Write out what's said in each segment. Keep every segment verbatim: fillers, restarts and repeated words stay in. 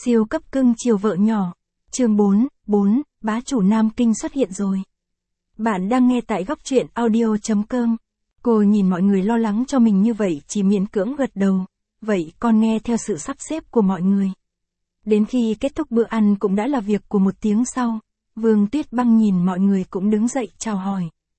Siêu cấp cưng chiều vợ nhỏ. Chương bốn, bốn, bá chủ Nam Kinh xuất hiện rồi. Bạn đang nghe tại góc truyện audio chấm com. Cô nhìn mọi người lo lắng cho mình như vậy chỉ miễn cưỡng gật đầu. Vậy con nghe theo sự sắp xếp của mọi người. Đến khi kết thúc bữa ăn cũng đã là việc của một tiếng sau. Vương Tuyết Băng nhìn mọi người cũng đứng dậy chào hỏi.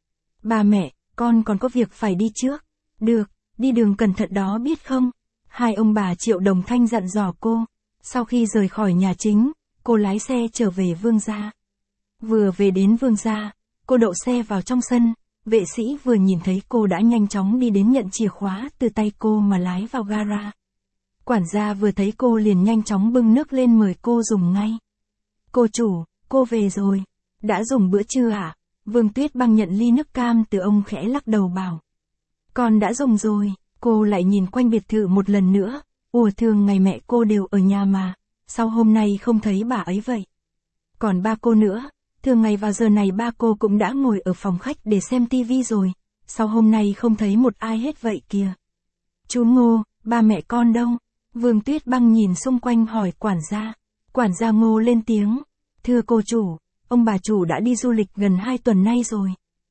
Ba mẹ, con còn có việc phải đi trước. Được, đi đường cẩn thận đó biết không? Hai ông bà Triệu đồng thanh dặn dò cô. Sau khi rời khỏi nhà chính, cô lái xe trở về Vương gia. Vừa về đến Vương gia, cô đậu xe vào trong sân, vệ sĩ vừa nhìn thấy cô đã nhanh chóng đi đến nhận chìa khóa từ tay cô mà lái vào gara. Quản gia vừa thấy cô liền nhanh chóng bưng nước lên mời cô dùng ngay. Cô chủ, cô về rồi. Đã dùng bữa trưa à? Vương Tuyết Băng nhận ly nước cam từ ông khẽ lắc đầu bảo. Con đã dùng rồi. Cô lại nhìn quanh biệt thự một lần nữa. Ủa thường ngày mẹ cô đều ở nhà mà. Sao hôm nay không thấy bà ấy vậy? Còn ba cô nữa. Thường ngày vào giờ này ba cô cũng đã ngồi ở phòng khách để xem tivi rồi. Sao hôm nay không thấy một ai hết vậy kìa? Chú Ngô, ba mẹ con đâu? Vương Tuyết Băng nhìn xung quanh hỏi quản gia. Quản gia Ngô lên tiếng. Thưa cô chủ, ông bà chủ đã đi du lịch gần hai tuần nay rồi.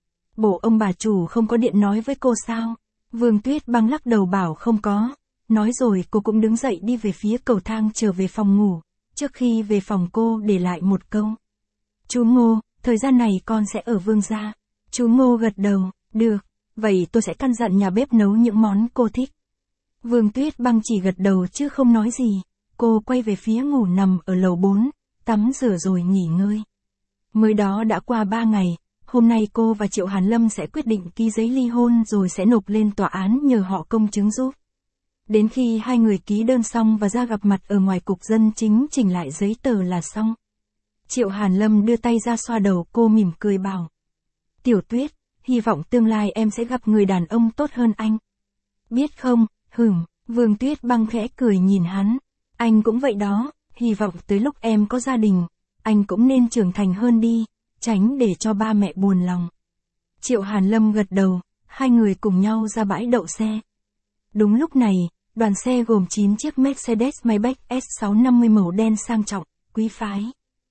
Bộ ông bà chủ không có điện nói với cô sao? Vương Tuyết Băng lắc đầu bảo không có. Nói rồi cô cũng đứng dậy đi về phía cầu thang trở về phòng ngủ. Trước khi về phòng cô để lại một câu. Chú Ngô, thời gian này con sẽ ở Vương gia. Chú Ngô gật đầu, được, vậy tôi sẽ căn dặn nhà bếp nấu những món cô thích. Vương Tuyết Băng chỉ gật đầu chứ không nói gì. Cô quay về phía ngủ nằm ở lầu bốn, tắm rửa rồi nghỉ ngơi. Mới đó đã qua ba ngày, hôm nay cô và Triệu Hàn Lâm sẽ quyết định ký giấy ly hôn rồi sẽ nộp lên tòa án nhờ họ công chứng giúp. Đến khi hai người ký đơn xong và ra gặp mặt ở ngoài cục dân chính chỉnh lại giấy tờ là xong. Triệu Hàn Lâm đưa tay ra xoa đầu cô mỉm cười bảo. Tiểu Tuyết, hy vọng tương lai em sẽ gặp người đàn ông tốt hơn anh. Biết không, hửm, Vương Tuyết Băng khẽ cười nhìn hắn. Anh cũng vậy đó, hy vọng tới lúc em có gia đình, anh cũng nên trưởng thành hơn đi, tránh để cho ba mẹ buồn lòng. Triệu Hàn Lâm gật đầu, hai người cùng nhau ra bãi đậu xe. Đúng lúc này, đoàn xe gồm chín chiếc Mercedes-Maybach S sáu năm mươi màu đen sang trọng, quý phái.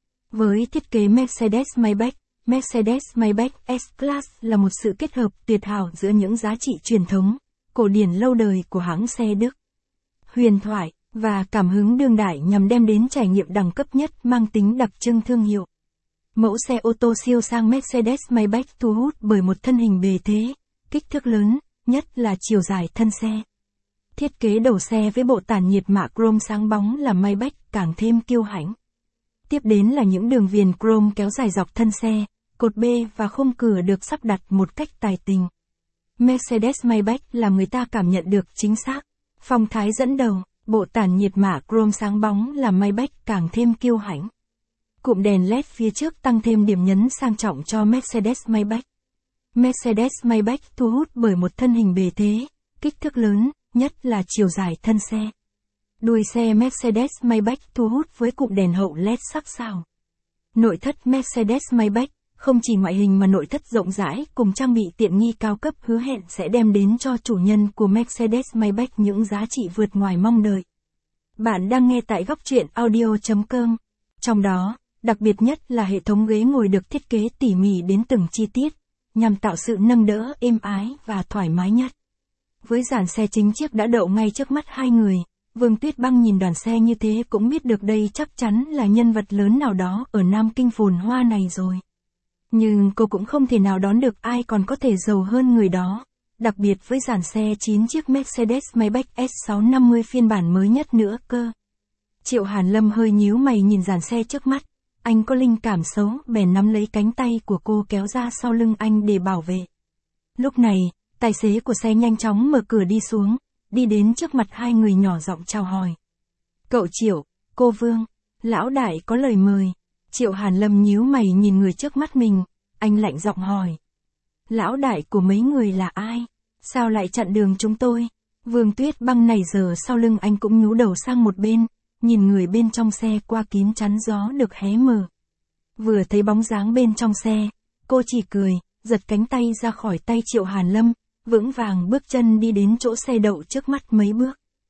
Với thiết kế Mercedes-Maybach, Mercedes-Maybach S-Class là một sự kết hợp tuyệt hảo giữa những giá trị truyền thống, cổ điển lâu đời của hãng xe Đức, huyền thoại, và cảm hứng đương đại nhằm đem đến trải nghiệm đẳng cấp nhất mang tính đặc trưng thương hiệu. Mẫu xe ô tô siêu sang Mercedes-Maybach thu hút bởi một thân hình bề thế, kích thước lớn, nhất là chiều dài thân xe. Thiết kế đầu xe với bộ tản nhiệt mạ chrome sáng bóng làm Maybach càng thêm kiêu hãnh. Tiếp đến là những đường viền chrome kéo dài dọc thân xe, cột B và khung cửa được sắp đặt một cách tài tình. Mercedes-Maybach làm người ta cảm nhận được chính xác, phong thái dẫn đầu, bộ tản nhiệt mạ chrome sáng bóng làm Maybach càng thêm kiêu hãnh. Cụm đèn led phía trước tăng thêm điểm nhấn sang trọng cho Mercedes-Maybach. Mercedes-Maybach thu hút bởi một thân hình bề thế, kích thước lớn, nhất là chiều dài thân xe. Đuôi xe Mercedes-Maybach thu hút với cụm đèn hậu led sắc sảo. Nội thất Mercedes-Maybach, không chỉ ngoại hình mà nội thất rộng rãi cùng trang bị tiện nghi cao cấp hứa hẹn sẽ đem đến cho chủ nhân của Mercedes-Maybach những giá trị vượt ngoài mong đợi. Bạn đang nghe tại góc truyện audio chấm com. Trong đó, đặc biệt nhất là hệ thống ghế ngồi được thiết kế tỉ mỉ đến từng chi tiết, nhằm tạo sự nâng đỡ êm ái và thoải mái nhất. Với dàn xe chính chiếc đã đậu ngay trước mắt hai người, Vương Tuyết Băng nhìn đoàn xe như thế cũng biết được đây chắc chắn là nhân vật lớn nào đó ở Nam Kinh phồn hoa này rồi. Nhưng cô cũng không thể nào đoán được ai còn có thể giàu hơn người đó, đặc biệt với dàn xe chín chiếc Mercedes-Maybach S sáu năm mươi phiên bản mới nhất nữa cơ. Triệu Hàn Lâm hơi nhíu mày nhìn dàn xe trước mắt, anh có linh cảm xấu bèn nắm lấy cánh tay của cô kéo ra sau lưng anh để bảo vệ. Lúc này, tài xế của xe nhanh chóng mở cửa đi xuống, đi đến trước mặt hai người nhỏ giọng chào hỏi. Cậu Triệu, cô Vương, lão đại có lời mời. Triệu Hàn Lâm nhíu mày nhìn người trước mắt mình, anh lạnh giọng hỏi. Lão đại của mấy người là ai? Sao lại chặn đường chúng tôi? Vương Tuyết Băng này giờ sau lưng anh cũng nhú đầu sang một bên, nhìn người bên trong xe qua kín chắn gió được hé mở. Vừa thấy bóng dáng bên trong xe, cô chỉ cười, giật cánh tay ra khỏi tay Triệu Hàn Lâm, vững vàng bước chân đi đến chỗ xe đậu trước mắt mấy bước.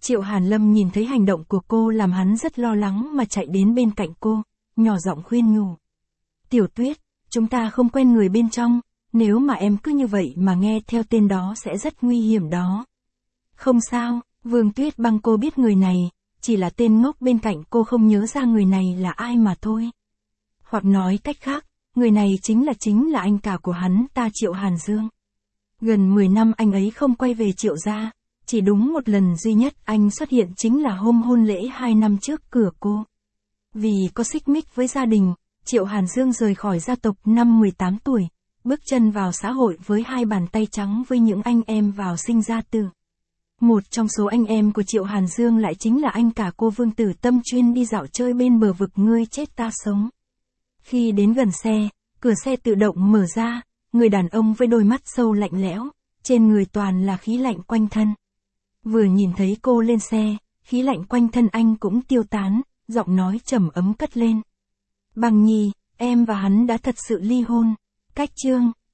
Triệu Hàn Lâm nhìn thấy hành động của cô làm hắn rất lo lắng mà chạy đến bên cạnh cô, nhỏ giọng khuyên nhủ. Tiểu Tuyết, chúng ta không quen người bên trong, nếu mà em cứ như vậy mà nghe theo tên đó sẽ rất nguy hiểm đó. Không sao, Vương Tuyết Băng cô biết người này, chỉ là tên ngốc bên cạnh cô không nhớ ra người này là ai mà thôi. Hoặc nói cách khác, người này chính là chính là anh cả của hắn ta Triệu Hàn Dương. Gần mười năm anh ấy không quay về Triệu gia, chỉ đúng một lần duy nhất anh xuất hiện chính là hôm hôn lễ hai năm trước cửa cô. Vì có xích mích với gia đình, Triệu Hàn Dương rời khỏi gia tộc năm mười tám tuổi, bước chân vào xã hội với hai bàn tay trắng với những anh em vào sinh ra tử. Một trong số anh em của Triệu Hàn Dương lại chính là anh cả cô Vương Tử Tâm chuyên đi dạo chơi bên bờ vực ngươi chết ta sống. Khi đến gần xe, cửa xe tự động mở ra, người đàn ông với đôi mắt sâu lạnh lẽo, trên người toàn là khí lạnh quanh thân. Vừa nhìn thấy cô lên xe, khí lạnh quanh thân anh cũng tiêu tán, giọng nói trầm ấm cất lên. Băng Nhi, em và hắn đã thật sự ly hôn. Cách chương